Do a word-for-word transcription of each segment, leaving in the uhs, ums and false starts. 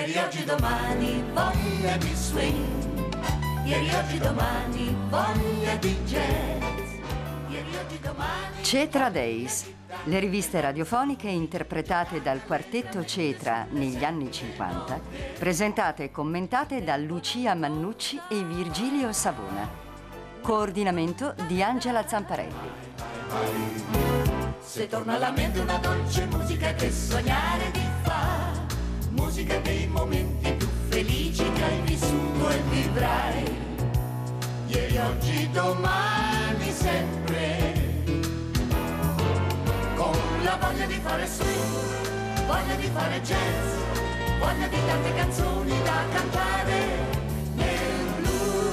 Ieri, oggi, domani, voglia di swing. Ieri, oggi, domani, voglia di jazz. Ieri, oggi, domani... Cetra Days, le riviste radiofoniche interpretate dal quartetto Cetra negli anni cinquanta, presentate e commentate da Lucia Mannucci e Virgilio Savona. Coordinamento di Angela Zamparelli. Se torna alla mente una dolce musica che sognare ti fa, musica dei momenti più felici che hai vissuto e vivrai. Ieri, oggi, domani, sempre, con la voglia di fare swing, voglia di fare jazz, voglia di tante canzoni da cantare nel blues.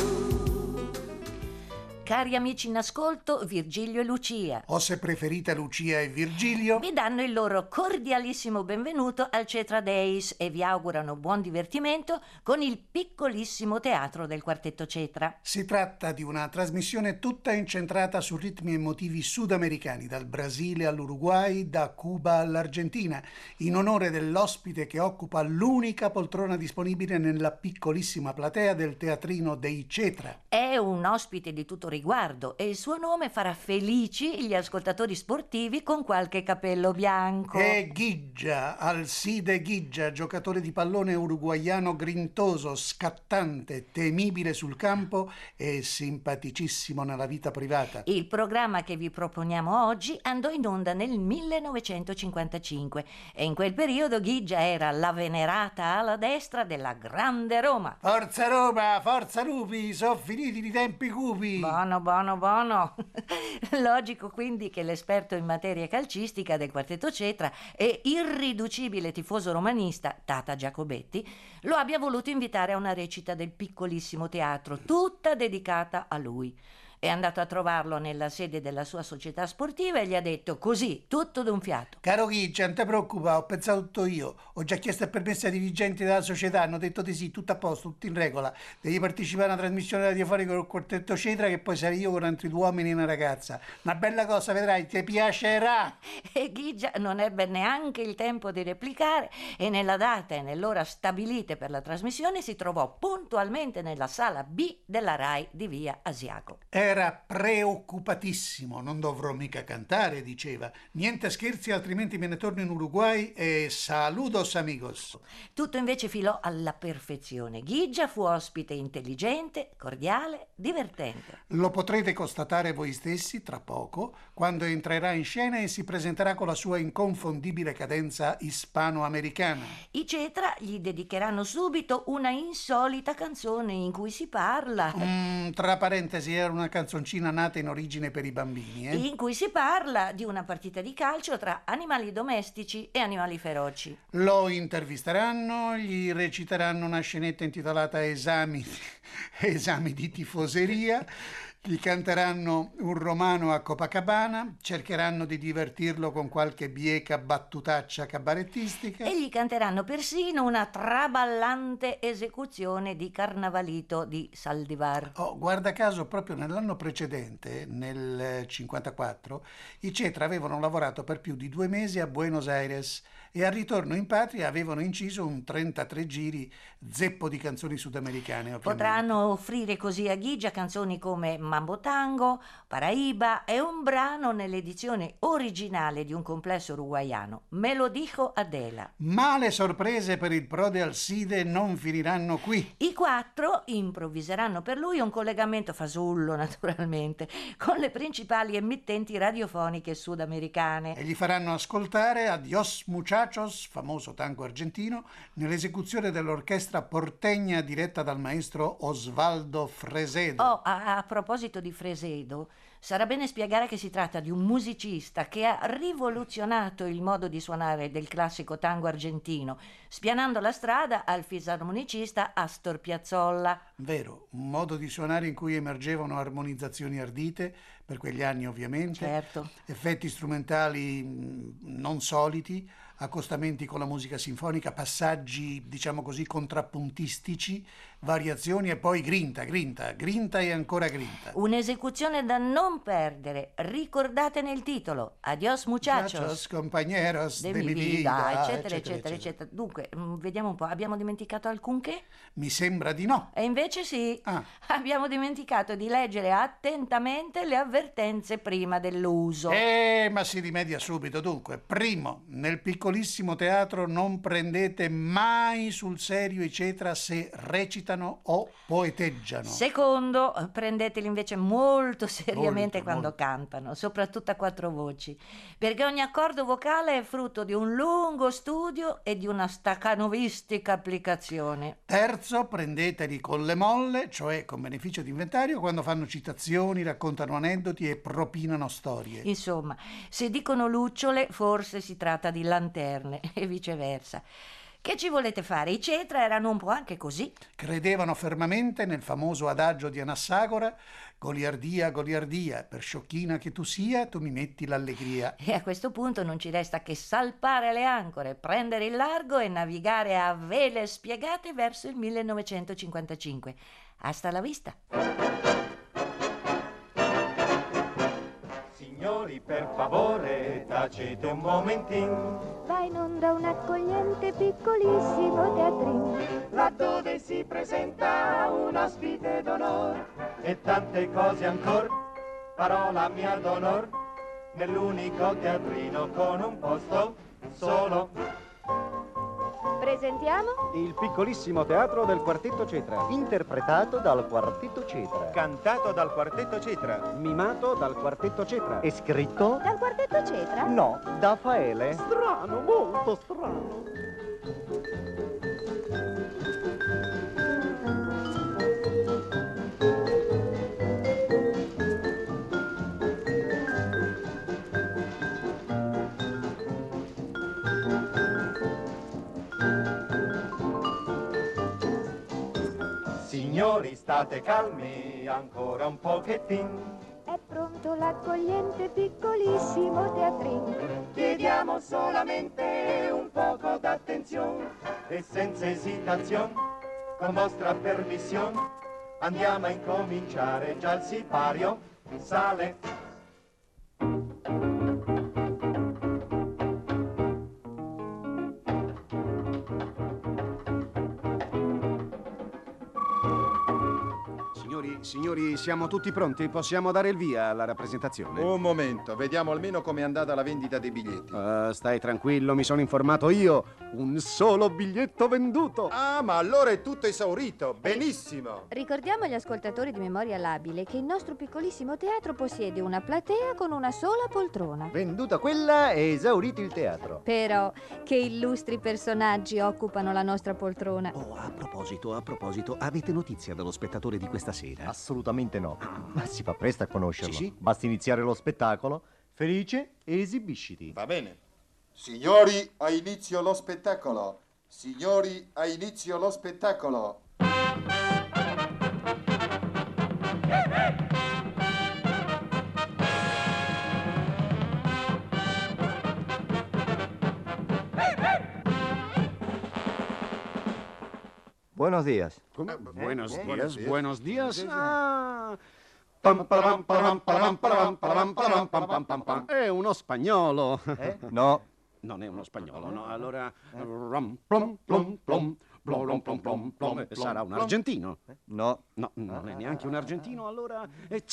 Cari amici in ascolto, Virgilio e Lucia, o se preferite Lucia e Virgilio, vi danno il loro cordialissimo benvenuto al Cetra Days e vi augurano buon divertimento con il piccolissimo teatro del quartetto Cetra. Si tratta di una trasmissione tutta incentrata su ritmi e motivi sudamericani, dal Brasile all'Uruguay, da Cuba all'Argentina, in onore dell'ospite che occupa l'unica poltrona disponibile nella piccolissima platea del teatrino dei Cetra. È un ospite di tutto riguardo e il suo nome farà felici gli ascoltatori sportivi con qualche capello bianco. È Ghigia, Alcide Ghigia, giocatore di pallone uruguaiano grintoso, scattante, temibile sul campo e simpaticissimo nella vita privata. Il programma che vi proponiamo oggi andò in onda nel millenovecentocinquantacinque e in quel periodo Ghigia era la venerata ala destra della grande Roma. Forza Roma, forza lupi, sono finiti i tempi cupi. Buono, buono, buono. Logico quindi che l'esperto in materia calcistica del quartetto Cetra e irriducibile tifoso romanista, Tata Giacobetti, lo abbia voluto invitare a una recita del piccolissimo teatro, tutta dedicata a lui. È andato a trovarlo nella sede della sua società sportiva e gli ha detto così, tutto d'un fiato: caro Ghigia, non ti preoccupare, ho pensato tutto io. Ho già chiesto il permesso ai dirigenti della società, hanno detto di sì, tutto a posto, tutto in regola. Devi partecipare a una trasmissione radiofonica col quartetto Cetra, che poi sarei io con altri due uomini e una ragazza. Una bella cosa, vedrai, ti piacerà. E Ghigia non ebbe neanche il tempo di replicare e nella data e nell'ora stabilite per la trasmissione si trovò puntualmente nella sala B della Rai di via Asiago. Era preoccupatissimo, non dovrò mica cantare, diceva. Niente scherzi, altrimenti me ne torno in Uruguay e saludos amigos. Tutto invece filò alla perfezione. Ghigia fu ospite intelligente, cordiale, divertente. Lo potrete constatare voi stessi tra poco, quando entrerà in scena e si presenterà con la sua inconfondibile cadenza ispano-americana. I Cetra gli dedicheranno subito una insolita canzone in cui si parla... Mm, tra parentesi, era una canzoncina nata in origine per i bambini, eh? In cui si parla di una partita di calcio tra animali domestici e animali feroci. Lo intervisteranno, gli reciteranno una scenetta intitolata Esami, esami di tifoseria, gli canteranno un romano a Copacabana, cercheranno di divertirlo con qualche bieca battutaccia cabarettistica e gli canteranno persino una traballante esecuzione di Carnavalito di Saldivar. Oh, guarda caso, proprio nell'anno precedente, nel cinquantaquattro, i Cetra avevano lavorato per più di due mesi a Buenos Aires e al ritorno in patria avevano inciso un trentatré giri zeppo di canzoni sudamericane. Ovviamente. Potranno offrire così a Ghigia canzoni come Mambo Tango, Paraiba e un brano nell'edizione originale di un complesso uruguaiano, Me lo dijo Adela. Ma le sorprese per il prode Alcide non finiranno qui. I quattro improvviseranno per lui un collegamento fasullo, naturalmente, con le principali emittenti radiofoniche sudamericane. E gli faranno ascoltare Adios Muchachos, famoso tango argentino, nell'esecuzione dell'orchestra portegna diretta dal maestro Osvaldo Fresedo. Oh, a, a proposito di Fresedo, sarà bene spiegare che si tratta di un musicista che ha rivoluzionato il modo di suonare del classico tango argentino, spianando la strada al fisarmonicista Astor Piazzolla. Vero, un modo di suonare in cui emergevano armonizzazioni ardite, per quegli anni ovviamente, certo. Effetti strumentali mh, non soliti, accostamenti con la musica sinfonica, passaggi, diciamo così, contrappuntistici, variazioni e poi grinta, grinta, grinta e ancora grinta. Un'esecuzione da non perdere. Ricordatene il titolo. Adios muchachos. Muchachos, compañeros de de mi mi vida, vida, eccetera, eccetera, eccetera. Dunque, mh, vediamo un po'. Abbiamo dimenticato alcunché? Mi sembra di no. E invece sì. Ah. Abbiamo dimenticato di leggere attentamente le avvertenze prima dell'uso. Eh, ma si rimedia subito. Dunque, primo, nel piccolissimo teatro non prendete mai sul serio i cetra se recitano o poeteggiano. Secondo, prendeteli invece molto seriamente Molto, quando molto. cantano, soprattutto a quattro voci, perché ogni accordo vocale è frutto di un lungo studio e di una staccanovistica applicazione. Terzo, prendeteli con le molle, cioè con beneficio di inventario, quando fanno citazioni, raccontano aneddoti e propinano storie. Insomma, se dicono lucciole, forse si tratta di lanterne e viceversa. Che ci volete fare? I cetra erano un po' anche così. Credevano fermamente nel famoso adagio di Anassagora: goliardia, goliardia, per sciocchina che tu sia, tu mi metti l'allegria. E a questo punto non ci resta che salpare le ancore, prendere il largo e navigare a vele spiegate verso il millenovecentocinquantacinque. Hasta la vista! Signori, per favore, tacete un momentino. Va in onda un accogliente piccolissimo teatrino, Laddove si presenta un ospite d'onor e tante cose ancora, parola mia d'onor, nell'unico teatrino con un posto solo. presentiamo Il piccolissimo teatro del Quartetto Cetra, Interpretato dal Quartetto Cetra. Cantato dal Quartetto Cetra. mimato dal Quartetto Cetra. E scritto? dal Quartetto Cetra. No, da Faele. Strano, molto strano. Signori, state calmi, ancora un pochettino. È pronto l'accogliente piccolissimo teatrino. Chiediamo solamente un poco d'attenzione e senza esitazione, con vostra permissione, andiamo a incominciare. Già il sipario sale. Signori, signori, siamo tutti pronti? Possiamo dare il via alla rappresentazione? Un momento, vediamo almeno com'è andata la vendita dei biglietti. Ah, stai tranquillo, mi sono informato io. Un solo biglietto venduto. Ah, ma allora è tutto esaurito. Benissimo. Ricordiamo agli ascoltatori di memoria labile che il nostro piccolissimo teatro possiede una platea con una sola poltrona. Venduta quella e esaurito il teatro. Però che illustri personaggi occupano la nostra poltrona. Oh, a proposito, a proposito, avete notizia dello spettatore di questa sera? Assolutamente no. Ma si fa presto a conoscerlo. Sì, sì. Basta iniziare lo spettacolo. Felice e esibisciti. Va bene. Signori, ha inizio lo spettacolo. Signori, ha inizio lo spettacolo. Buenos días. Come? Buenos buenos días, días. buenos días. Ah. Pam, param, param, param, param, param, param, pam, pam, pam, pam. È uno spagnolo. Eh? No. Non è uno spagnolo, no? Allora, ram, plom, plom, plom, plom, plom, plom, plom. Sarà un argentino? No. No, non è neanche un argentino, allora è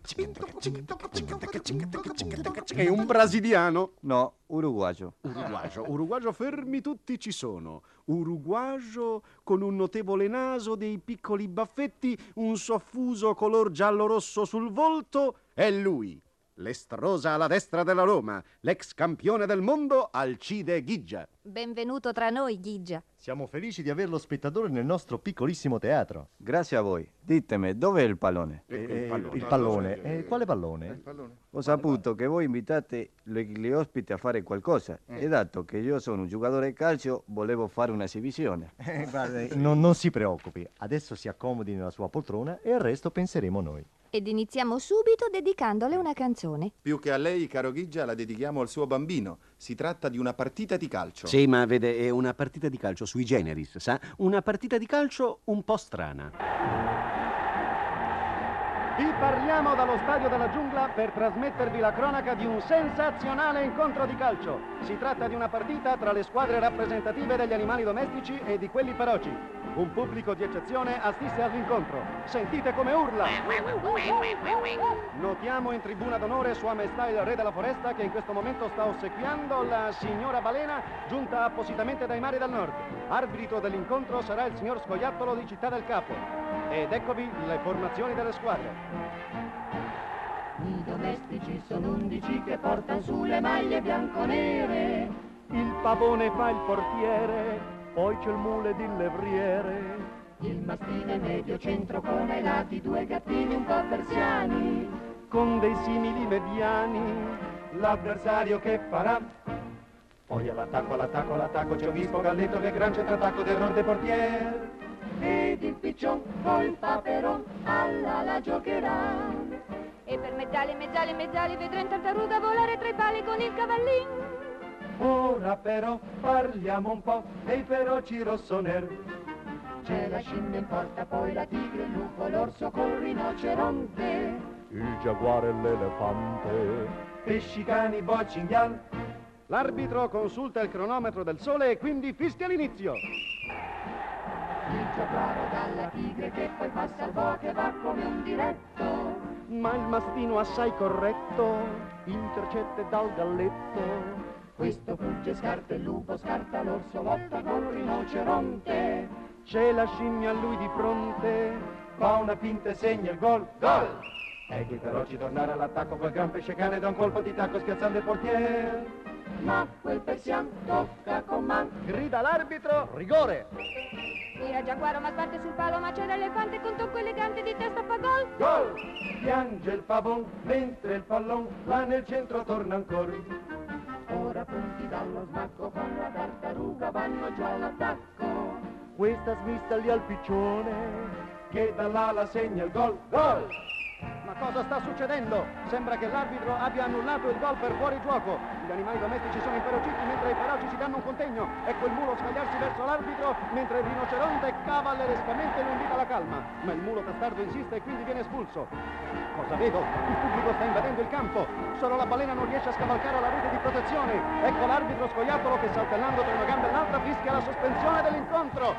è un brasiliano. No. Uruguayo. Uruguagio, uruguagio, fermi tutti ci sono. Uruguagio con un notevole naso, dei piccoli baffetti, un soffuso color giallo-rosso sul volto. È lui, l'estrosa alla destra della Roma, l'ex campione del mondo Alcide Ghigia. Benvenuto tra noi, Ghigia. Siamo felici di averlo spettatore nel nostro piccolissimo teatro. Grazie a voi. Ditemi, dov'è il pallone? Eh, Eh, il pallone. Il pallone. Eh, quale pallone? Ho saputo che voi invitate gli ospiti a fare qualcosa e dato che io sono un giocatore di calcio volevo fare un'esibizione. Eh, guarda, non, non si preoccupi, adesso si accomodi nella sua poltrona e al resto penseremo noi. Ed iniziamo subito dedicandole una canzone. Più che a lei, caro Ghigia, la dedichiamo al suo bambino. Si tratta di una partita di calcio. Sì, ma vede, è una partita di calcio sui generis, sa? Una partita di calcio un po' strana. Vi parliamo dallo Stadio della Giungla per trasmettervi la cronaca di un sensazionale incontro di calcio. Si tratta di una partita tra le squadre rappresentative degli animali domestici e di quelli feroci. Un pubblico di eccezione assiste all'incontro. Sentite come urla! Notiamo in tribuna d'onore Sua Maestà il Re della Foresta, che in questo momento sta ossequiando la signora Balena, giunta appositamente dai mari del nord. Arbitro dell'incontro sarà il signor Scoiattolo di Città del Capo. Ed eccovi le formazioni delle squadre. I domestici sono undici che portano sulle maglie bianco-nere. Il pavone fa il portiere, poi c'è il mule di levriere. Il mastino è medio centro con ai lati due gattini un po' persiani. Con dei simili mediani, l'avversario che farà? Poi all'attacco, all'attacco, all'attacco c'è un vispo galletto che è gran centrattacco del ronde portiere. Ed il piccion col paperon alla la giocherà. E per mezzali, mezzali, mezzali vedremo tartaruga volare tra i pali con il cavallin. Ora però parliamo un po' dei feroci rossoneri. C'è la scimmia in porta, poi la tigre, il lupo, l'orso col rinoceronte. Il giaguaro e l'elefante. Pesci, cani, bocci, inghial. L'arbitro consulta il cronometro del sole e quindi fischia l'inizio. Il giaguaro dalla tigre che poi passa al bo che va come un diretto. Ma il mastino assai corretto intercette dal galletto. Questo fugge, scarta il lupo, scarta l'orso, lotta col rinoceronte. C'è la scimmia a lui di fronte, fa una finta e segna il gol. Gol! Ecco i feroci tornare all'attacco, quel gran pesce cane da un colpo di tacco schiazzando il portiere. Ma quel persian tocca con man. Grida l'arbitro, rigore! Tira Giaguaro ma sbatte sul palo, ma c'è l'elefante con tocco elegante di testa fa gol. Gol! Piange il pavon mentre il pallon là nel centro torna ancora. Ora punti dallo smacco con la tartaruga vanno giù all'attacco. Questa smista lì al piccione che dall'ala segna il gol. Gol! Ma cosa sta succedendo? Sembra che l'arbitro abbia annullato il gol per fuori gioco. Gli animali domestici sono inferociti mentre i feroci si danno un contegno. Ecco il mulo scagliarsi verso l'arbitro mentre il rinoceronte cavallerescamente lo invita alla calma. Ma il mulo tastardo insiste e quindi viene espulso. Cosa vedo? Il pubblico sta invadendo il campo. Solo la balena non riesce a scavalcare la rete di protezione. Ecco l'arbitro Scoiattolo che, saltellando tra una gamba e l'altra, fischia la sospensione dell'incontro.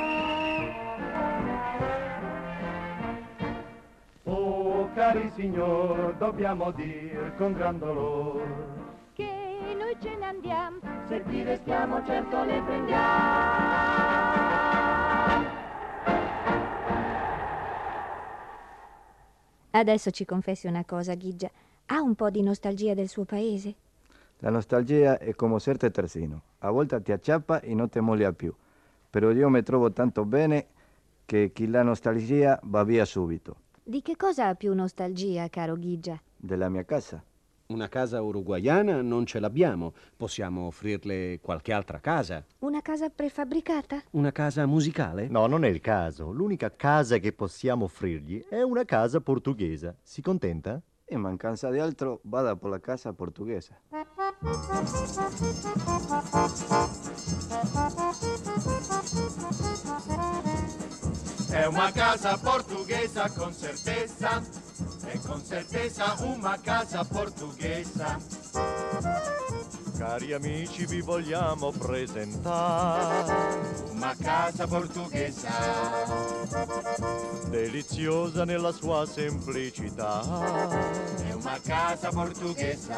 Oh, cari signor, dobbiamo dir con gran dolor che noi ce ne andiamo. Se qui restiamo certo le prendiamo. Adesso ci confessi una cosa, Ghigia. Ha un po' di nostalgia del suo paese? La nostalgia è come certe terzino. A volte ti acciappa e non ti molla più. Però io mi trovo tanto bene che chi la nostalgia va via subito. Di che cosa ha più nostalgia, caro Ghigia? Della mia casa. Una casa uruguaiana non ce l'abbiamo. Possiamo offrirle qualche altra casa. Una casa prefabbricata? Una casa musicale? No, non è il caso. L'unica casa che possiamo offrirgli è una casa portoghese. Si contenta? In mancanza di altro, vada per la casa portoghese. È una casa portuguesa con certezza, e con certezza una casa portuguesa. Cari amici, vi vogliamo presentare una casa portuguesa, deliziosa nella sua semplicità. È una casa portuguesa.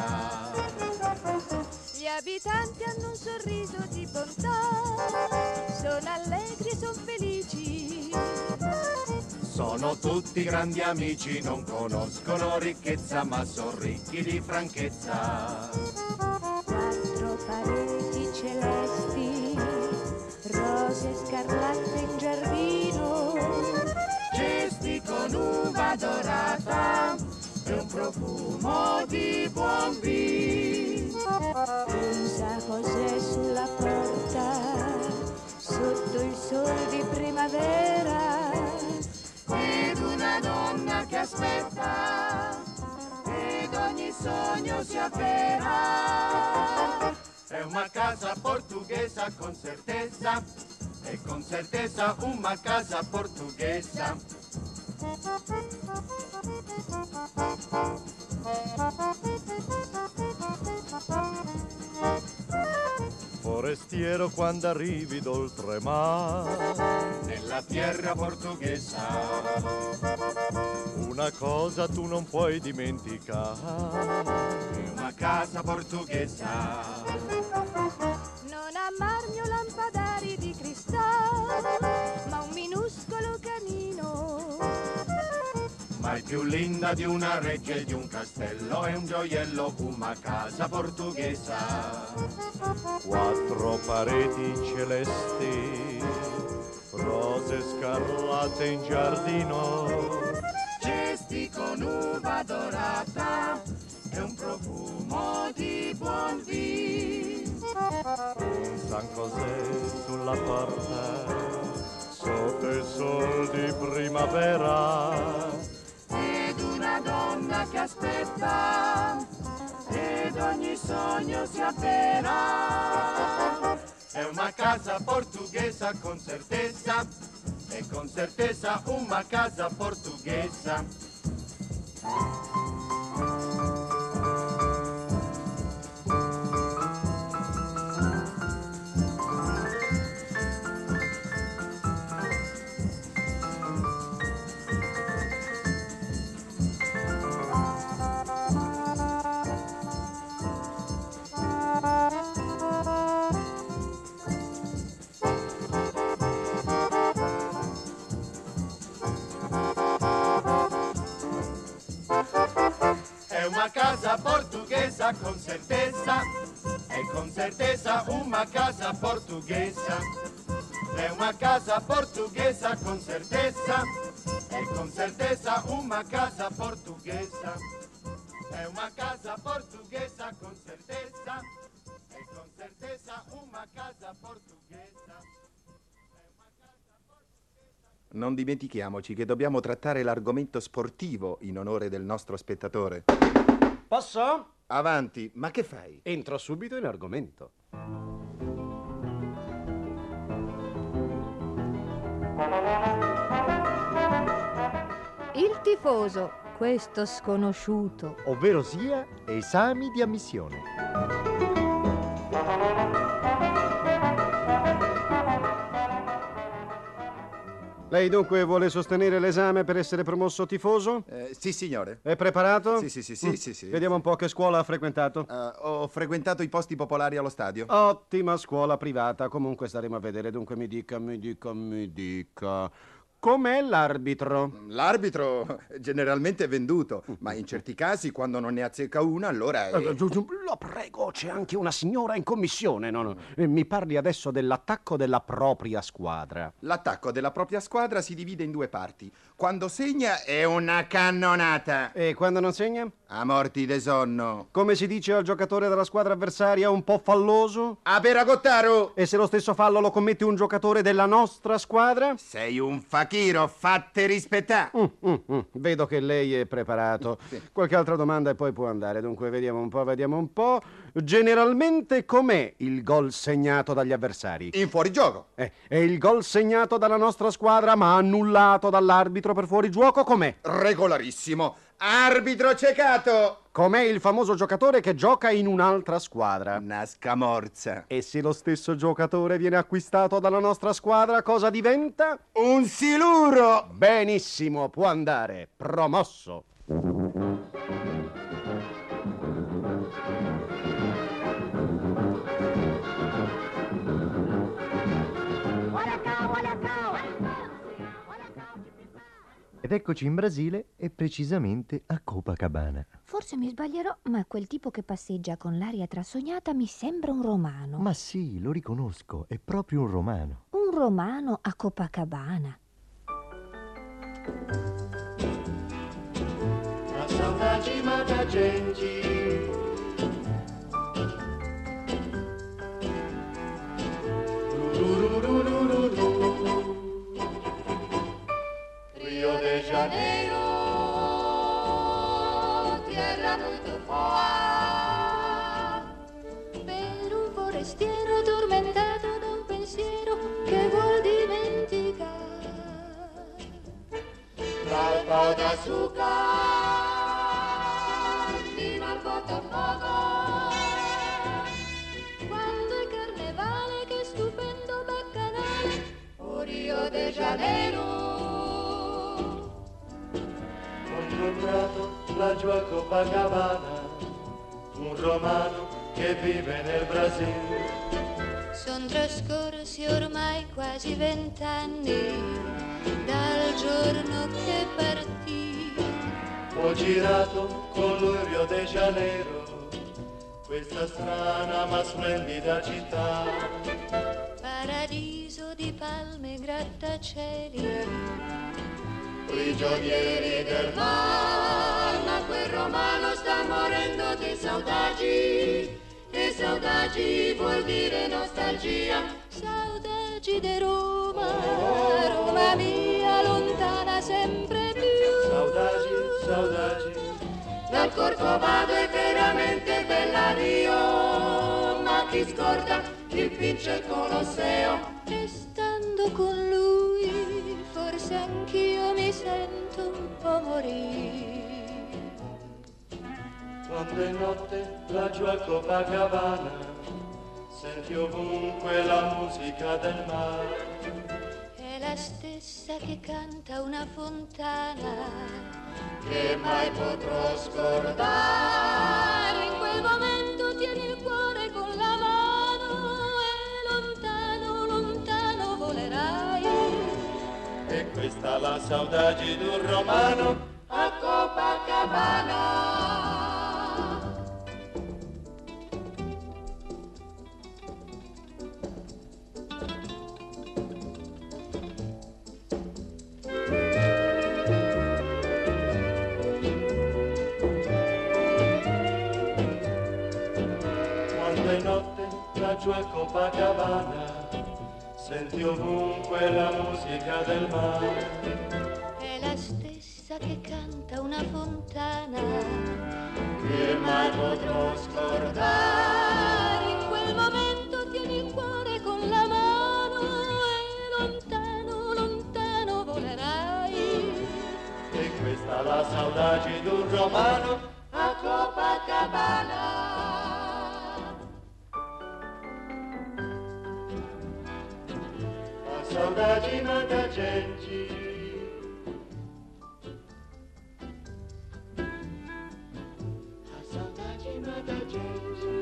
Gli abitanti hanno un sorriso di bontà, sono allegri e sono felici. Sono tutti grandi amici, non conoscono ricchezza, ma sono ricchi di franchezza. Quattro pareti celesti, rose scarlatte in giardino, Cesti con uva dorata e un profumo di buon vino. un San José sulla porta, sotto il sole di primavera, ed una donna che aspetta sogno si avvera. È una casa portuguesa con certezza, e con certezza una casa portuguesa. Forestiero, quando arrivi d'oltremare, nella terra portuguesa, una cosa tu non puoi dimenticare, è una casa portuguesa. Non amarmi o lampadari di cristallo, ma un minuscolo canino. Mai più linda di una reggia e di un castello, è un gioiello, una casa portuguesa. Quattro pareti celesti, rose scarlatte in giardino, Cesti con uva dorata e un profumo di buon vino. un San José sulla porta, sotto il sol di primavera, Ed una donna che aspetta, ed ogni sogno si avvera. È una casa portuguesa con certezza, e con certezza una casa portuguesa. Una casa portuguesa con certezza, e con certezza una casa portuguesa. È una casa portuguesa con certezza, e con certezza una casa portuguesa. È una casa portuguesa con certezza, e con certezza una casa portuguesa. Non dimentichiamoci che dobbiamo trattare l'argomento sportivo in onore del nostro spettatore. Posso? Avanti, ma che fai? Entro subito in argomento. Il tifoso, questo sconosciuto. Ovvero sia esami di ammissione. Lei dunque vuole sostenere l'esame per essere promosso tifoso? Eh, sì, signore. È preparato? Sì, sì, sì, sì, Mm. sì, sì. Vediamo un po' che scuola ha frequentato. Uh, ho frequentato i posti popolari allo stadio. Ottima scuola privata, comunque staremo a vedere. Dunque mi dica, mi dica, mi dica. Com'è l'arbitro? L'arbitro generalmente è venduto, ma in certi casi, quando non ne azzecca una, allora è... Eh, giù, giù, Lo prego, c'è anche una signora in commissione. No, no. Eh, Mi parli adesso dell'attacco della propria squadra. L'attacco della propria squadra si divide in due parti. Quando segna è una cannonata. E quando non segna? A morti de sonno. Come si dice al giocatore della squadra avversaria, un po' falloso? A peragottaro! E se lo stesso fallo lo commette un giocatore della nostra squadra? Sei un fakiro, fatte rispettare. Mm, mm, mm. Vedo che lei è preparato. Sì. Qualche altra domanda e poi può andare. Dunque, vediamo un po', vediamo un po'. Generalmente com'è il gol segnato dagli avversari? In fuorigioco. Eh, e il gol segnato dalla nostra squadra ma annullato dall'arbitro per fuorigioco com'è? Regolarissimo. Arbitro ciecato. Com'è il famoso giocatore che gioca in un'altra squadra? Una scamorza. E se lo stesso giocatore viene acquistato dalla nostra squadra, cosa diventa? Un siluro. Benissimo, può andare. Promosso. Ed eccoci in Brasile e precisamente a Copacabana. Forse mi sbaglierò, ma quel tipo che passeggia con l'aria trasognata mi sembra un romano. Ma sì, lo riconosco, è proprio un romano. Un romano a Copacabana. A saudade mata a gente. Rio de Janeiro, tierra muito forte. d'azúcar, fino al botafogo. Quando è carnevale, che stupendo baccanale, o Rio de Janeiro. Ho incontrato laggiù a Copacabana un romano che vive nel Brasile. Son trascorsi ormai quasi vent'anni dal giorno che partì. Ho girato con lui Rio de Janeiro, questa strana ma splendida città. Paradiso di palme e grattacieli, prigionieri del mar, ma quel romano sta morendo di saudade. E saudade vuol dire nostalgia. Saudade di Roma, Roma mia lontana sempre più. Saudade, saudade, dal Corcovado è veramente bella Rio, ma chi scorda chi vince il Colosseo. E stando con lui forse anch'io mi sento un po' morire. Quando è notte laggiù a Copacabana senti ovunque la musica del mare. È la stessa che canta una fontana che mai potrò scordare. In quel momento tieni il cuore con la mano e lontano, lontano volerai. E questa la saudade d'un romano a Copacabana. Laggiù a Copacabana senti ovunque la musica del mare. È la stessa che canta una fontana che mai potrò scordare. In quel momento tieni il cuore con la mano e lontano, lontano volerai. E questa la saudade d'un romano a Copacabana. Saudade manda gente, a saudade manda gente.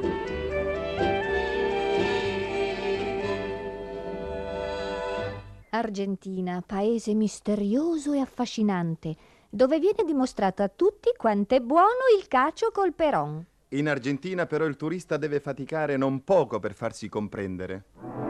Argentina, paese misterioso e affascinante, dove viene dimostrato a tutti quanto è buono il cacio col peron. In Argentina però il turista deve faticare non poco per farsi comprendere.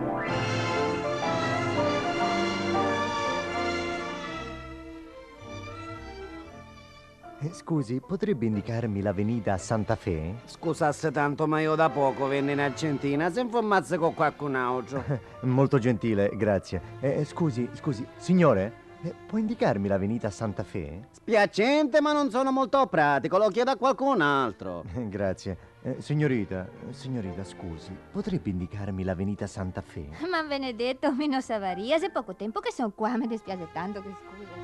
Scusi, potrebbe indicarmi l'avenida Santa Fe? Scusasse tanto, ma io da poco venni in Argentina, se informasse con qualcun altro. Molto gentile, grazie. Eh, scusi, scusi, signore, eh, può indicarmi l'avenida Santa Fe? Spiacente, ma non sono molto pratico, lo chiedo a qualcun altro. Grazie. Eh, signorita, signorita, scusi, potrebbe indicarmi l'avenida Santa Fe? Ma benedetto, mi non savaria, se poco tempo che sono qua, mi dispiace tanto che scusa.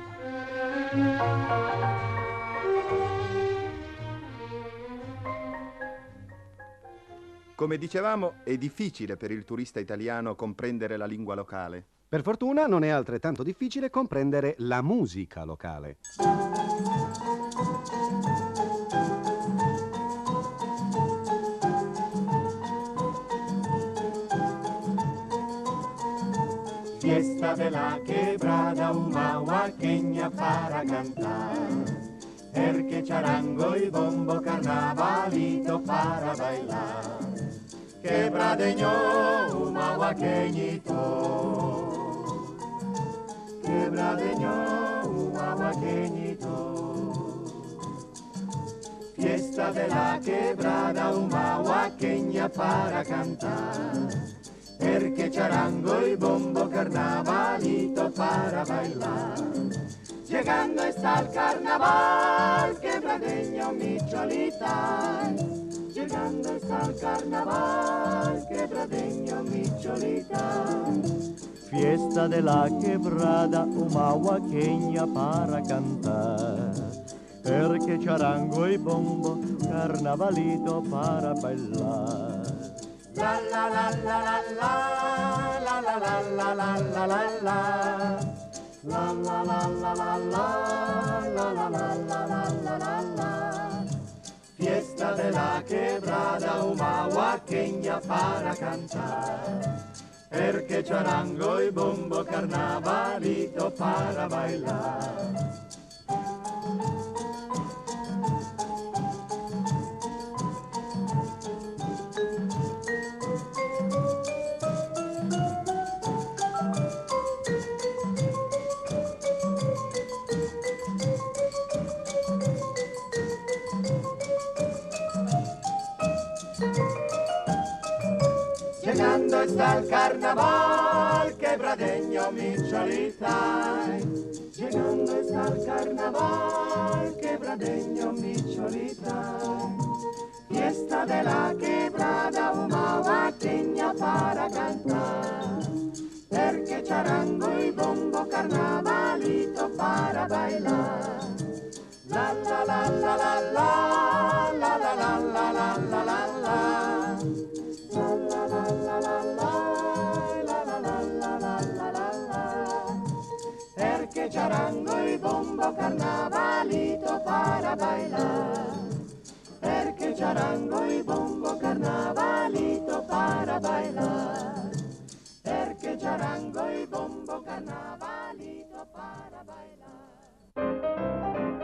Come dicevamo, è difficile per il turista italiano comprendere la lingua locale. Per fortuna non è altrettanto difficile comprendere la musica locale. Fiesta de la quebrada, una huaqueña para cantar. Perché charango y bombo, carnavalito para bailar. Quebradeño, un huaqueñito. Quebradeño, un huaqueñito. Fiesta de la quebrada, una huaqueña para cantar. Perché charango y bombo, carnavalito para bailar. Llegando está el carnaval, quebradeño mi cholita. Llegando está el carnaval, quebradeño mi cholita. Fiesta de la quebrada, uma huaqueña para cantar. Perché charango y bombo, carnavalito para bailar. La la la la la la la la la la la la la la. La la la la la la la la la la la la la. Fiesta de la quebrada, una huaqueña para cantar. Perché charango y bombo, carnavalito para bailar. Llegando está el carnaval, quebradeño mi cholita. Llegando está el carnaval, quebradeño mi cholita. Fiesta de la quebrada, una huaqueña para cantar. Perché charango y bombo, carnavalito para bailar. La la la la la la la la la la la la la la. Perché charango y bombo, carnavalito para bailar. Perché charango y bombo, carnavalito para bailar. Perché charango y bombo, carnavalito para bailar.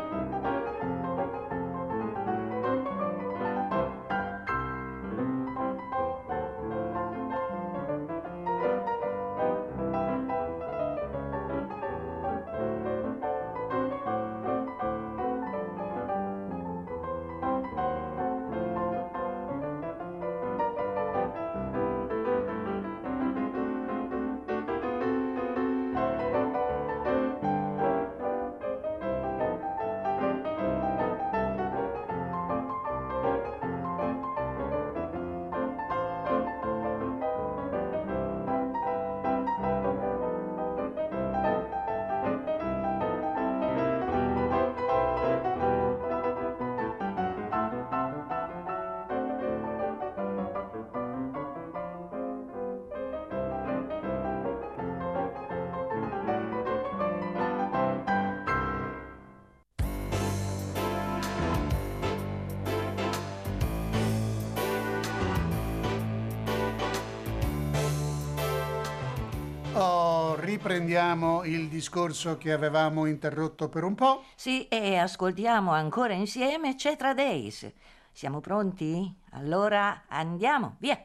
Oh, riprendiamo il discorso che avevamo interrotto per un po'. Sì, e ascoltiamo ancora insieme Cetra Days. Siamo pronti? Allora andiamo, via!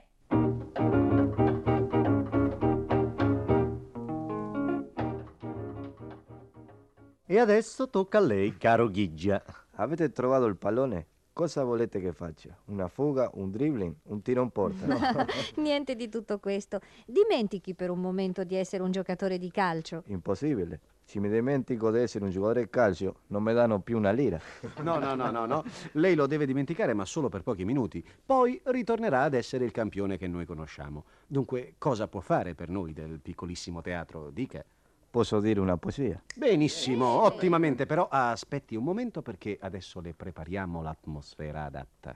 E adesso tocca a lei, caro Ghigia. Avete trovato il pallone? Cosa volete che faccia? Una fuga, un dribbling, un tiro in porta? No. Niente di tutto questo. Dimentichi per un momento di essere un giocatore di calcio. Impossibile. Se mi dimentico di essere un giocatore di calcio, non mi danno più una lira. No, no, no, no, no. Lei lo deve dimenticare, ma solo per pochi minuti. Poi ritornerà ad essere il campione che noi conosciamo. Dunque, cosa può fare per noi del piccolissimo teatro? Dica. Posso dire una poesia? Benissimo, ottimamente, però aspetti un momento perché adesso le prepariamo l'atmosfera adatta.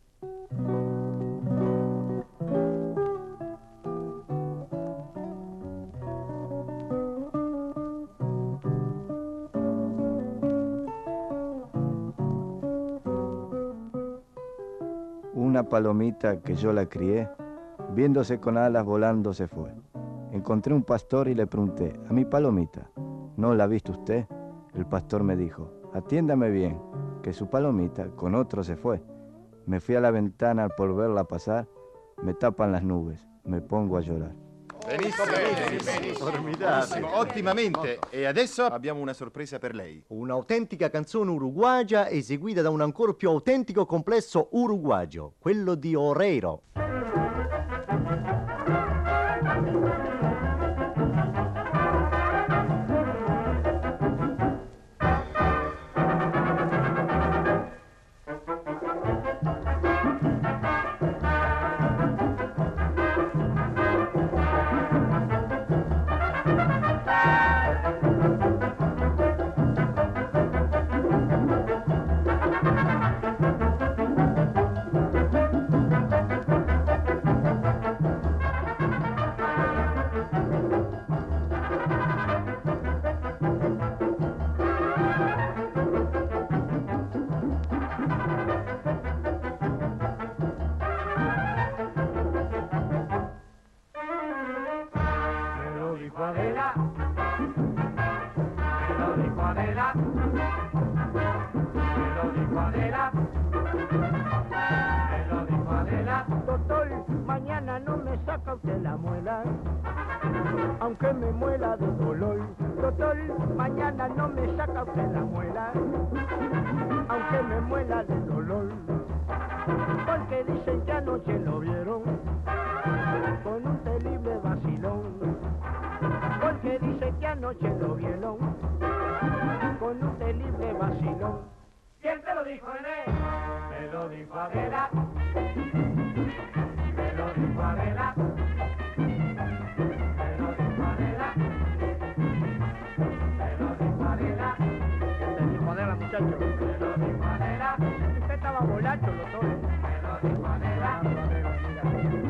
Una palomita que yo la crié, viéndose con alas volando se fue. Encontré un pastor y le pregunté, a mi palomita, ¿no la ha visto usted? El pastor me dijo, atiéndame bien, que su palomita con otro se fue. Me fui a la ventana por verla pasar, me tapan las nubes, me pongo a llorar. Benissimo, benissimo, benissimo, ottimamente. E adesso abbiamo una sorpresa per lei. Un'autentica canzone uruguagia eseguita da un ancora più autentico complesso uruguagio, quello di Oreiro. Adela, te lo dijo Adela, te lo dijo Adela, te lo dijo Adela. Doctor, mañana no me saca usted la muela, aunque me muela de dolor. Doctor, mañana no me saca usted la muela, aunque me muela de dolor. Porque dicen que anoche lo vieron con un terrible vacilón. Porque dicen que anoche lo vieron con un terrible vacilón. ¿Quién te lo dijo, René? Me lo dijo Adela. Me lo dijo Adela. Me lo dijo Adela. Me lo dijo Adela. ¿Qué te dijo Adela, muchacho? Me lo dijo Adela. Usted estaba borracho, doctor. Me lo dijo Adela. Me lo dijo Adela.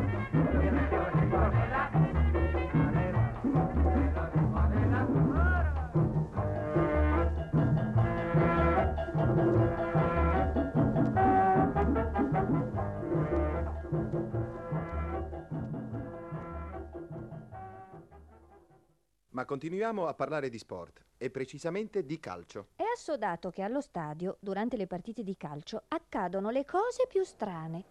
Ma continuiamo a parlare di sport, e precisamente di calcio. È assodato che allo stadio, durante le partite di calcio, accadono le cose più strane.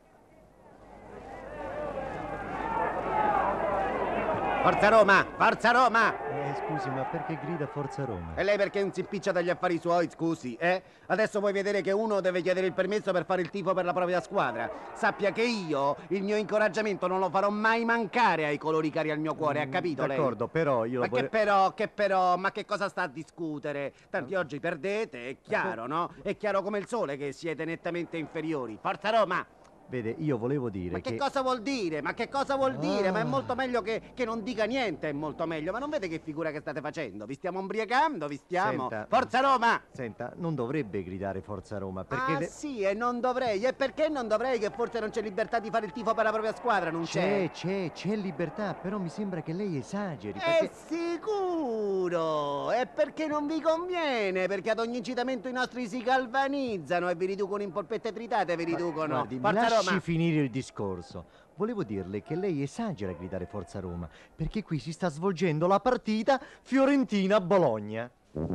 Forza Roma! Forza Roma! Eh, scusi, ma perché grida Forza Roma? E lei perché non si impiccia dagli affari suoi, scusi, eh? Adesso vuoi vedere che uno deve chiedere il permesso per fare il tifo per la propria squadra. Sappia che io il mio incoraggiamento non lo farò mai mancare ai colori cari al mio cuore, ha capito lei? D'accordo, però io... Ma vole- che però, che però, ma che cosa sta a discutere? Tanti oggi perdete, è chiaro, no? È chiaro come il sole che siete nettamente inferiori. Forza Roma! Vede, io volevo dire Ma che, che... cosa vuol dire? Ma che cosa vuol dire? Ma è molto meglio che, che non dica niente, è molto meglio. Ma non vede che figura che state facendo? Vi stiamo ubriacando, vi stiamo... Senta, Forza Roma! Senta, non dovrebbe gridare Forza Roma, perché... Ah le- sì, e non dovrei. E perché non dovrei? Che forse non c'è libertà di fare il tifo per la propria squadra, non c'è? C'è, c'è, c'è libertà, però mi sembra che lei esageri, È perché... sicuro! È perché non vi conviene, perché ad ogni incitamento i nostri si galvanizzano e vi riducono in polpette tritate, vi riducono. Guardi, mi Forza lasci Roma! finire il discorso. Volevo dirle che lei esagera a gridare Forza Roma, perché qui si sta svolgendo la partita Fiorentina-Bologna.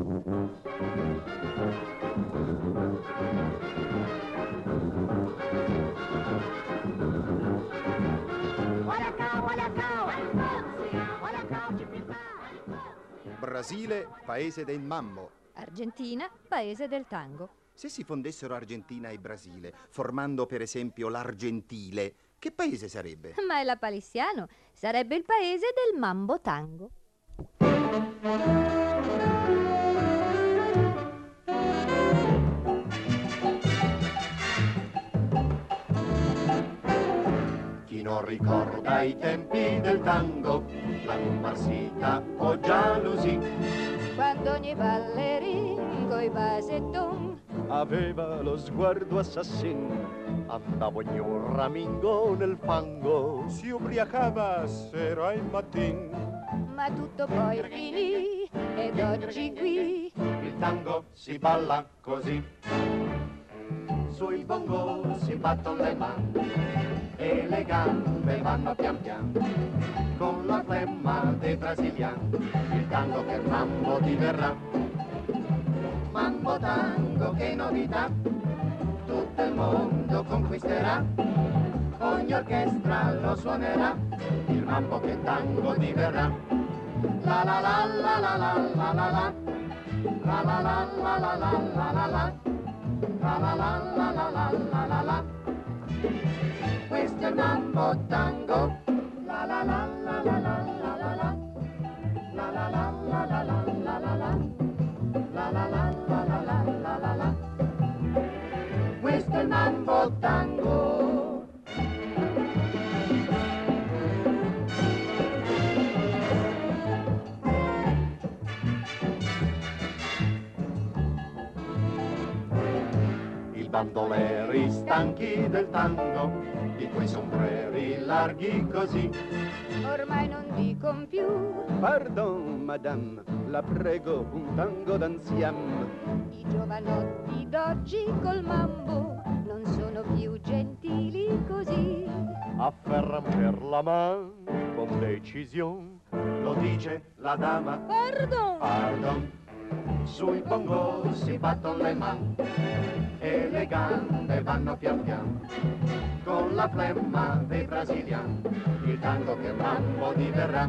Brasile, paese del mambo. Argentina, paese del tango. Se si fondessero Argentina e Brasile, formando per esempio l'Argentile, che paese sarebbe? Ma è la Palissiano, sarebbe il paese del mambo tango. Chi non ricorda i tempi del tango, la comparsita o jalousie, Quando ogni ballerin coi basetton aveva lo sguardo assassino, andavo ogni un ramingo nel fango, si ubriacava sera e mattin. ma tutto poi finì ed oggi qui Il tango si balla così, sui bongo si battono le mani e le gambe vanno pian piano, con la flemma dei brasiliani, il tango che mambo diverrà. Mambo tango, che novità, tutto il mondo conquisterà, ogni orchestra lo suonerà, il mambo che tango diverrà. La la la la la la la la la, la la la la la la la la la, la la la la la la la la la. Questo è il mambo tango, la la la la la la la la la, la la la la la la la la la, la la la la la la la la la. Questo è il mambo tango. I bandoleri stanchi del tango, di quei sombreri larghi così, ormai non dicon più. Pardon, madame, la prego, un tango d'anziam. I giovanotti d'oggi col mambo non sono più gentili così. afferran per la man con decisione lo dice la dama. Pardon. Pardon. Sui bongo si battono le mani e le gambe vanno pian piano con la flemma dei brasiliani, il tango che mambo diverrà.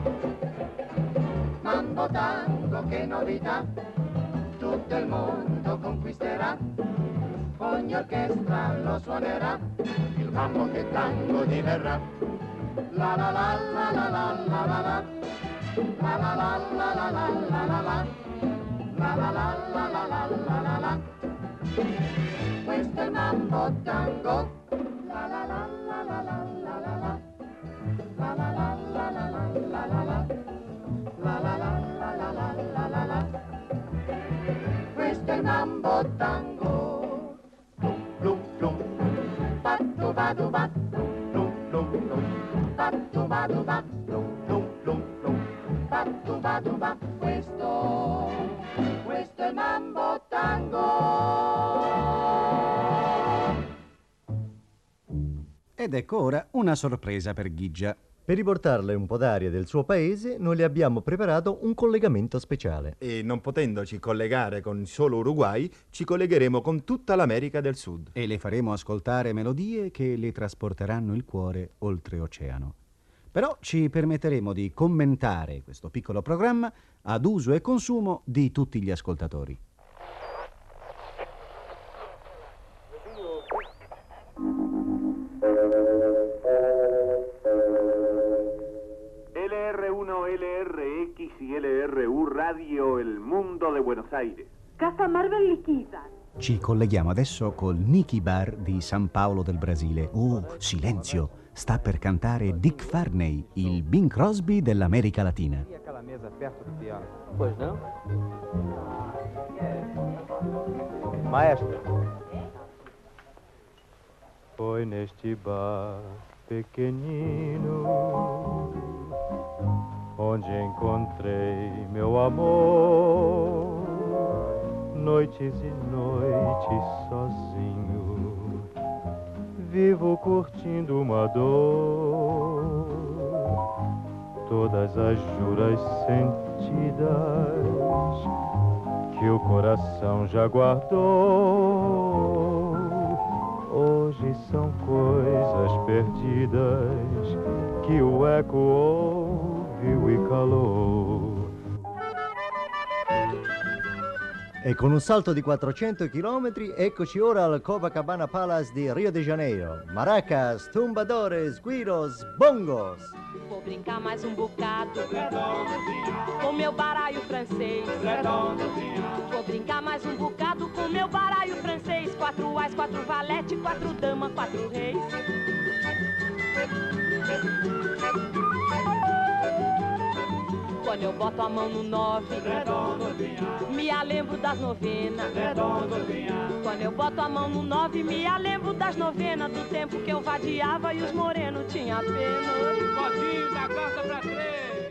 Mambo tango, che novità, tutto il mondo conquisterà, ogni orchestra lo suonerà, il mambo che tango diverrà. La la la la la la la la la la la la la la la la la la. La la la la la la la la la. Questo è il mambo tango. La la la la la la la la la. La la la la la la la la la. La la la la la la la la la. Questo è il mambo tango. Plum plum plum. Battu badu bat. Plum plum plum. Battu badu bat. Plum plum plum plum. Battu badu bat. Questo Questo è il mambo tango. Ed ecco ora una sorpresa per Ghigia. Per riportarle un po' d'aria del suo paese, noi le abbiamo preparato un collegamento speciale. E non potendoci collegare con solo Uruguay, ci collegheremo con tutta l'America del Sud. E le faremo ascoltare melodie che le trasporteranno il cuore oltreoceano. Però ci permetteremo di commentare questo piccolo programma ad uso e consumo di tutti gli ascoltatori. L R uno L R X y L R U Radio El Mundo de Buenos Aires. Casa Marvel Liquiza. Ci colleghiamo adesso col Nicky Bar di San Paolo del Brasile. Oh, silenzio! Sta per cantare Dick Farney, il Bing Crosby dell'America Latina. Pois não? Maestro. Foi neste bar pequenino onde encontrei meu amor, noites e noites sozinho. Vivo curtindo uma dor, todas as juras sentidas que o coração já guardou. Hoje são coisas perdidas que o eco ouviu e calou. E con un salto di quattrocento chilometri, eccoci ora al Copacabana Palace di Rio de Janeiro. Maracas, tumbadores, guiros, bongos. Vou brincar mais um bocado com meu baralho francês. Vou brincar mais um bocado com meu baralho francês. Quatro ás, quatro valete, quatro dama, quatro reis. Quando eu boto a mão no nove, me lembro das novenas. Quando eu boto a mão no nove, me lembro das novenas, do tempo que eu vadiava e os morenos tinham pena. Godinho da carta pra três.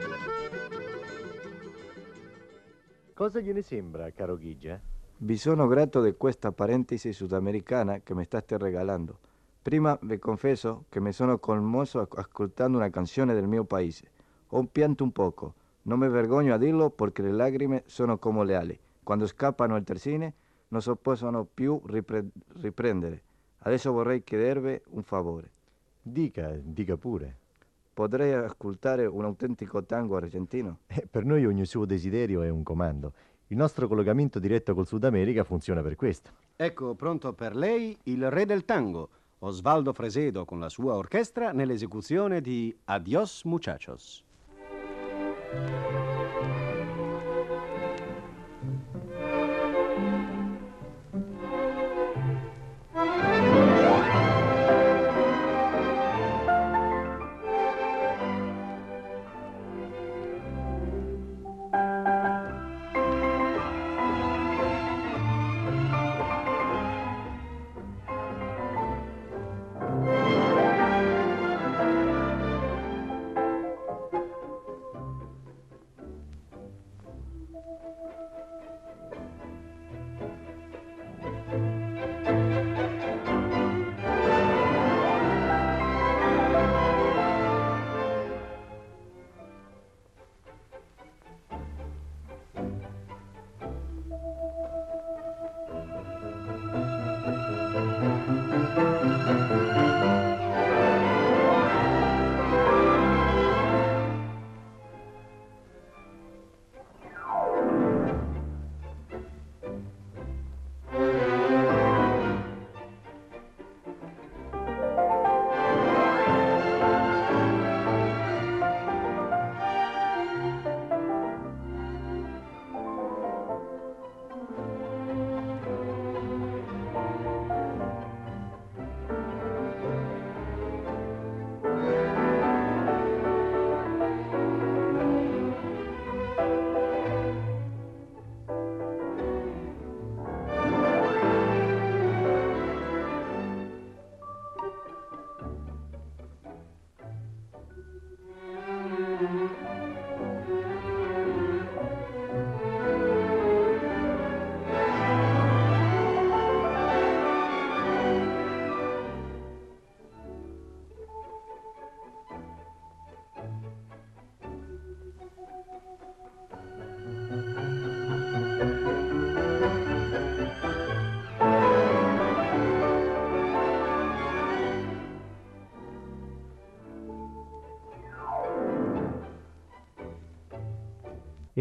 Cosa gliene sembra, caro Ghigia? Vi sono grato di questa parentesi sudamericana che mi state regalando. Prima vi confesso che mi sono commosso ascoltando una canzone del mio paese. Ho pianto un poco. Non mi vergogno a dirlo perché le lacrime sono come le ali. Quando scappano al terzine non si possono più ripre- riprendere. Adesso vorrei chiedervi un favore. Dica, dica pure. Potrei ascoltare un autentico tango argentino? Eh, per noi ogni suo desiderio è un comando. Il nostro collegamento diretto col Sud America funziona per questo. Ecco, pronto per lei il re del tango, Osvaldo Fresedo con la sua orchestra nell'esecuzione di Adios Muchachos.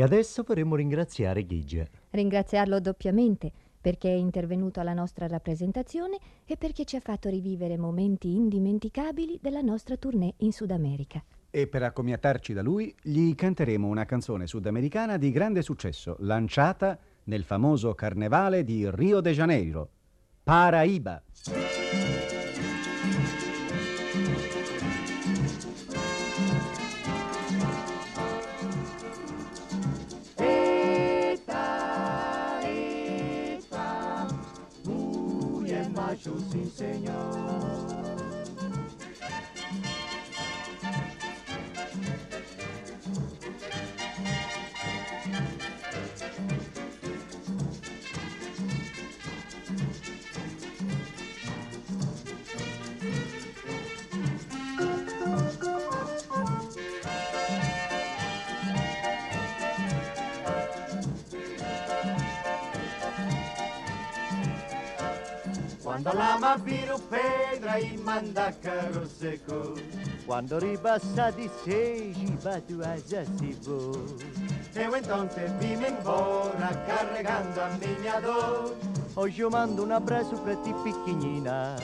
E adesso vorremmo ringraziare Ghigia. Ringraziarlo doppiamente, perché è intervenuto alla nostra rappresentazione e perché ci ha fatto rivivere momenti indimenticabili della nostra tournée in Sud America. E per accomiatarci da lui, gli canteremo una canzone sudamericana di grande successo, lanciata nel famoso carnevale di Rio de Janeiro, Paraíba. Macho, sim, senhor. Quando l'ama vira pedra e manda carro seco, quando ribassa di sei, va tu a Zassivo. Eu então te vim embora carregando a minha dor. Hoje eu mando um abraço pra ti pequenina.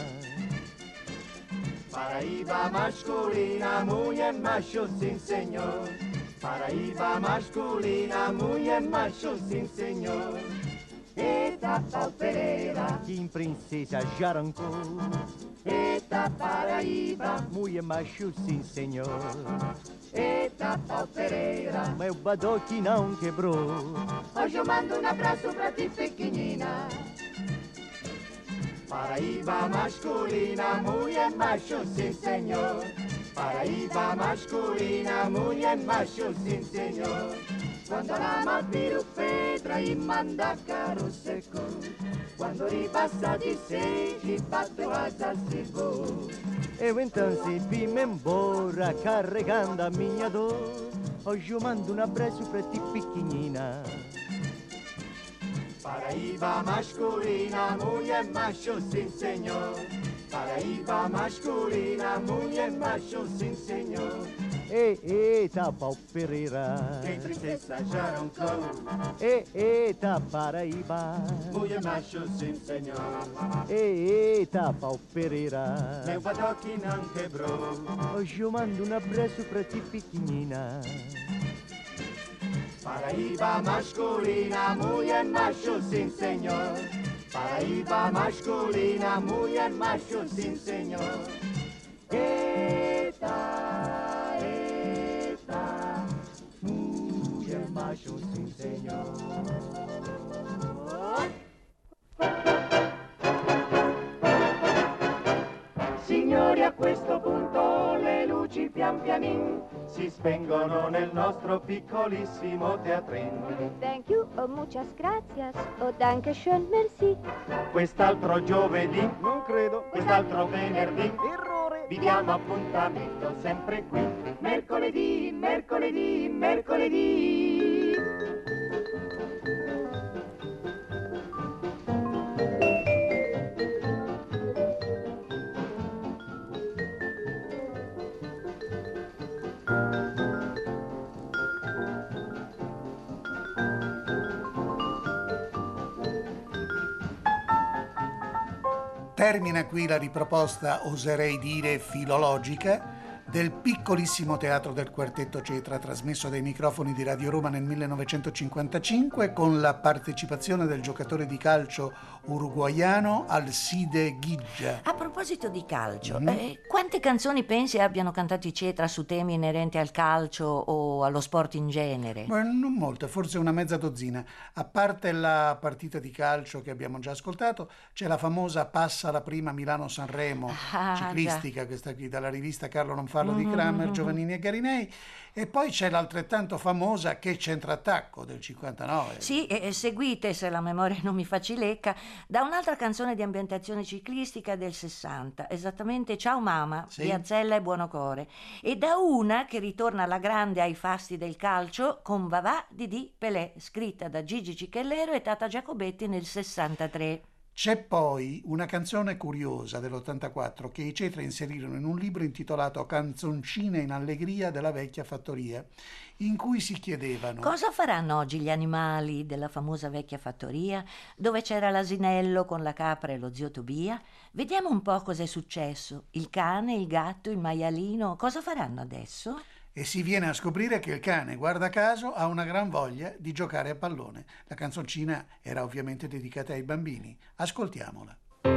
Paraíba masculina, mulher macho, sim senhor. Paraíba masculina, mulher macho, sim senhor. Eita pau Pereira, que em princesa já arrancou. Eita Paraíba, mulher macho, sim senhor. Eita pau Pereira, meu badoque não quebrou. Hoje eu mando um abraço pra ti pequenina. Paraíba masculina, mulher macho, sim senhor. Paraíba masculina, mulher macho, sim senhor. Quando l'ama vira pedra e manda carro seco, quando ripassa di sei, batto asa si voa. Eu então se vim embora carregando a minha dor. Hoje eu mando um abraço pra ti pequenina. Paraíba masculina, mulher macho, sim senhor. Paraíba masculina, mulher macho, sim senhor. E, eita, pau Pereira, que tristeza já roncou. E, eita, Paraíba, mulher macho, sim senhor. E, eita, pau Pereira, meu badoque não quebrou. Hoje eu mando um abraço pra ti pequenina. Paraíba masculina, mulher macho, sim senhor. Paraíba masculina, mulher macho, sim senhor. Eita, eita, mulher macho, sim senhor. Signori, a questo punto le luci pian pianin si spengono nel nostro piccolissimo teatrin. Thank you, oh muchas gracias, oh danke schön, merci. Quest'altro giovedì, non credo, quest'altro venerdì, errore, vi diamo appuntamento sempre qui. Mercoledì, mercoledì, mercoledì. Termina qui la riproposta, oserei dire filologica, del piccolissimo teatro del Quartetto Cetra, trasmesso dai microfoni di Radio Roma nel millenovecentocinquantacinque, con la partecipazione del giocatore di calcio uruguaiano Alcide Ghigia. A proposito di calcio, Mm. eh, quante canzoni pensi abbiano cantato i Cetra su temi inerenti al calcio o allo sport in genere? Beh, non molte, forse una mezza dozzina. A parte la partita di calcio che abbiamo già ascoltato, c'è la famosa Passa la prima Milano-Sanremo, Ah, ciclistica, questa qui dalla rivista Carlo Non Farlo di Kramer, Giovannini e Garinei, e poi c'è l'altrettanto famosa Che Centrattacco del cinquantanove. Sì, e seguite, se la memoria non mi fa cilecca, da un'altra canzone di ambientazione ciclistica del sessanta, esattamente Ciao Mama, Sì. di Azzella e Buonocore, e da una che ritorna alla grande ai fasti del calcio con Vavà di Di Pelé, scritta da Gigi Cicchellero e Tata Giacobetti nel sessantatré. C'è poi una canzone curiosa dell'ottantaquattro che i Cetra inserirono in un libro intitolato Canzoncine in allegria della vecchia fattoria, in cui si chiedevano: cosa faranno oggi gli animali della famosa vecchia fattoria, dove c'era l'asinello con la capra e lo zio Tobia? Vediamo un po' cosa è successo. Il cane, il gatto, il maialino, cosa faranno adesso? E si viene a scoprire che il cane, guarda caso, ha una gran voglia di giocare a pallone. La canzoncina era ovviamente dedicata ai bambini. Ascoltiamola.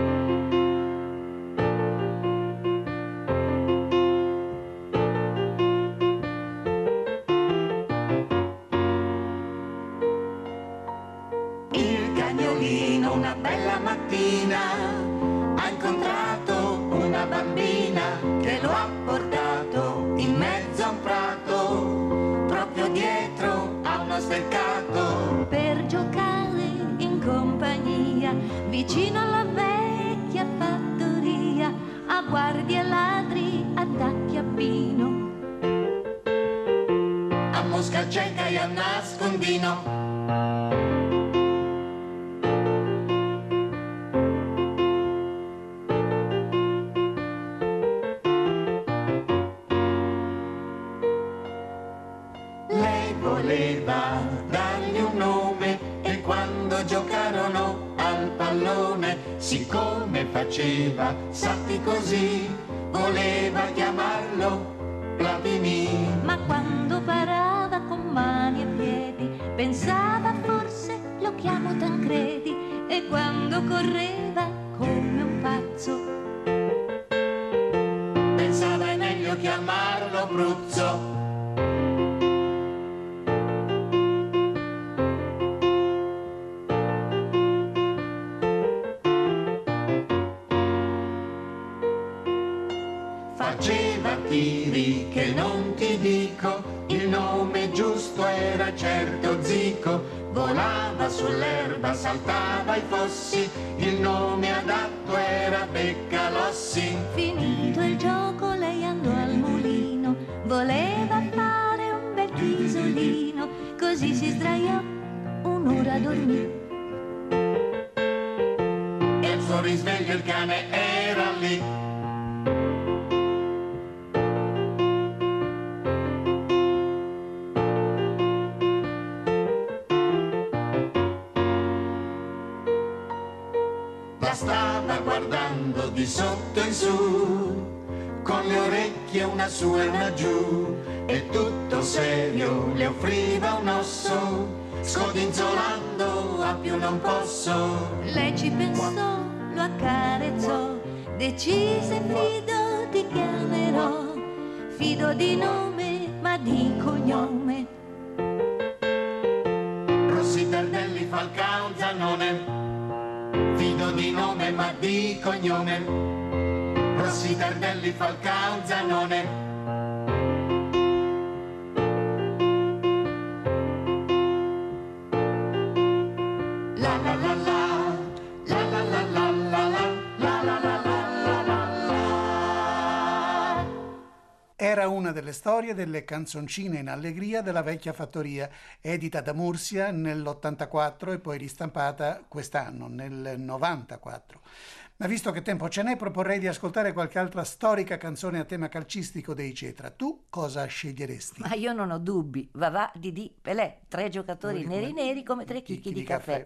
Il cagnolino una bella mattina ha incontrato una bambina che lo ha portato in mezzo a un prato, proprio dietro a uno steccato, per giocare in compagnia vicino alla vecchia fattoria, a guardie e ladri, attacchi a pino, a mosca cieca e a nascondino. Voleva dargli un nome e quando giocarono al pallone, siccome faceva salti così, voleva chiamarlo Platini. ma quando parava con mani e piedi pensava forse lo chiamo Tancredi, e quando correva come un pazzo pensava è meglio chiamarlo Bruzzo. Faceva tiri che non ti dico, il nome giusto era certo Zico, volava sull'erba, saltava i fossi, il nome adatto era Beccalossi. Finito il gioco lei andò al mulino, voleva fare un bel chisolino, così si sdraiò, un'ora dormì. E al suo risveglio il cane era lì. La stava guardando di sotto in su, con le orecchie una su e una giù, e tutto serio le offriva un osso, scodinzolando a più non posso. Lei ci pensò, lo accarezzò, decise fido ti chiamerò, fido di nome ma di cognome. Rossi Tardelli Falcao Zannone, fido di nome ma di cognome. Rossi Tardelli Falcao Zannone. La la la la, la la la la la la, la la la la la la. Era una delle storie delle canzoncine in allegria della vecchia fattoria, edita da Mursia nell'ottantaquattro e poi ristampata quest'anno, nel novantaquattro. Ma visto che tempo ce n'è, proporrei di ascoltare qualche altra storica canzone a tema calcistico dei Cetra. Tu cosa sceglieresti? Ma io non ho dubbi. Vavà, Didì, Pelé, tre giocatori Come- neri neri come tre chicchi di caffè.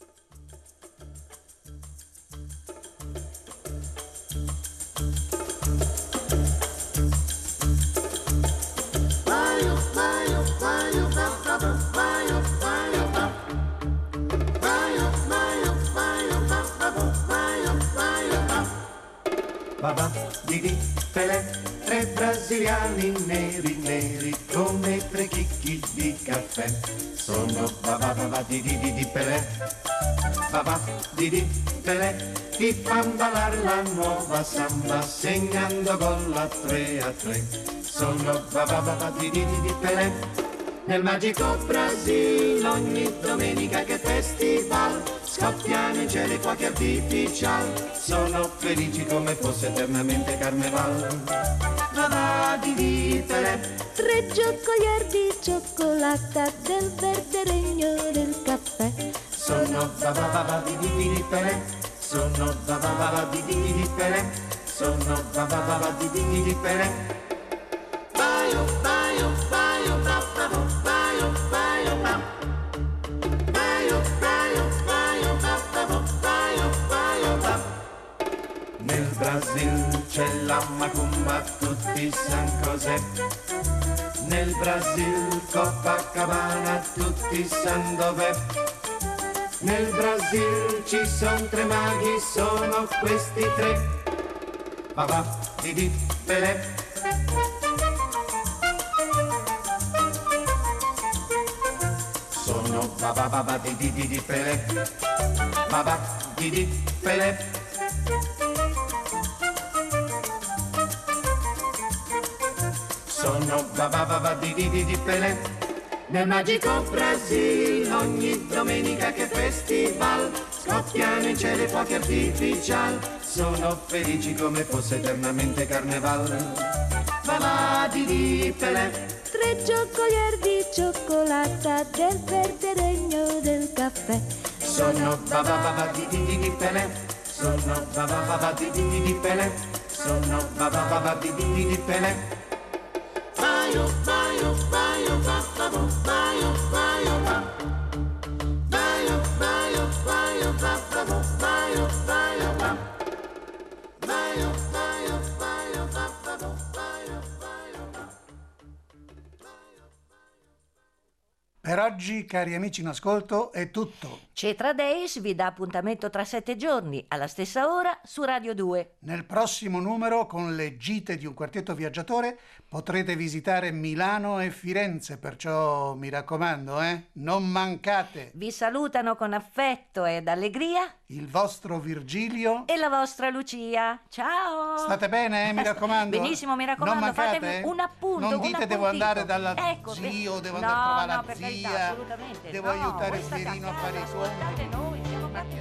Babà, Didì, Pelé, tre brasiliani neri neri come tre chicchi di caffè. Sono babà, babà, Didì, Didì, Pelé. Babà, Didì, Pelé, ti fan ballare la nuova samba segnando gol a tre a tre. Sono babà, babà, Didì, Didì, Pelé. Nel magico Brasile ogni domenica che festival scoppiano in cielo fuochi artificial, sono felici come fosse eternamente carneval. Babà, Didì, Pelé, Tre giocolier di cioccolata del verde regno del caffè. sono babà, babà, Didì, Didì, Pelé. sono va va va va di di di di pere, sono va va va va di di di di pere. Baio, baio, baio, ba ba ba, baio, baio, ba. Baio, baio, baio, ba ba ba, baio, baio, ba. Nel Brasil c'è la macumba, tutti san cos'è. Nel Brasil Copacabana, tutti san dov'è. Nel Brasil ci son tre maghi, sono questi tre. Va va di di pere. Sono va va va va di di di di pere. Va va di di pere. Sono va va va va di di di di pere. Nel magico Brasil ogni domenica che festival scoppiano in cielo fuochi artificial. Sono felici come fosse eternamente carneval. Va va di di pere. Tre giocolier di cioccolata del verde regno del caffè. Sono va va va va di di di di pere. Sono va va va va di di di di pere. Sono va va va va di di di di pere. Baio, baio, baio, ba ba ba, baio, baio, ba. Baio, baio, baio, ba ba ba, baio, baio, ba. Baio, baio, baio, ba ba ba, baio, baio, ba. Per oggi, cari amici in ascolto, è tutto. Cetra Days vi dà appuntamento tra sette giorni, alla stessa ora, su Radio due. Nel prossimo numero, con le gite di un quartetto viaggiatore, potrete visitare Milano e Firenze, perciò mi raccomando, eh, non mancate. Vi salutano con affetto ed allegria Il vostro Virgilio e la vostra Lucia. Ciao! State bene, eh, mi raccomando? Benissimo, mi raccomando, non mancate, fatemi eh? un appunto. Non un dite devo appuntito. andare dalla Ecco, zio, devo no, andare a trovare no, la per zia, carità, assolutamente. devo no, aiutare voi il state Pierino a casa, fare i suoi. ascoltate noi, siamo fatti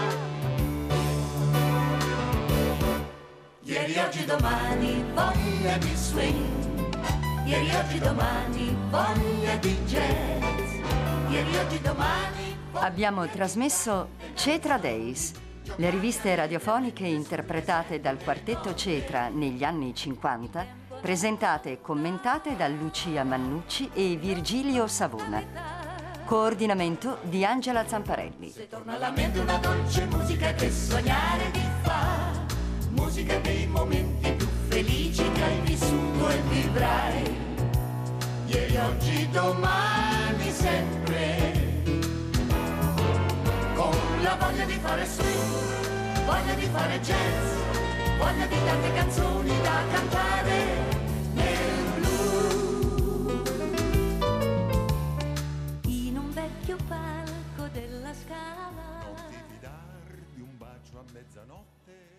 Ieri, oggi, domani, voglia di swing. Ieri, oggi, domani, voglia di jazz. Ieri, oggi, domani. Abbiamo trasmesso Cetra Days, le riviste radiofoniche interpretate dal quartetto Cetra negli anni cinquanta, presentate e commentate da Lucia Mannucci e Virgilio Savona. Coordinamento di Angela Zamparelli. Se torna alla mente una dolce musica che sognare di fa. Musica dei momenti più felici che hai vissuto e vivrai. Ieri, oggi, domani, sempre. Con la voglia di fare swing, voglia di fare jazz, voglia di tante canzoni da cantare nel blu. In un vecchio palco della Scala. Non ti fidar di un bacio a mezzanotte.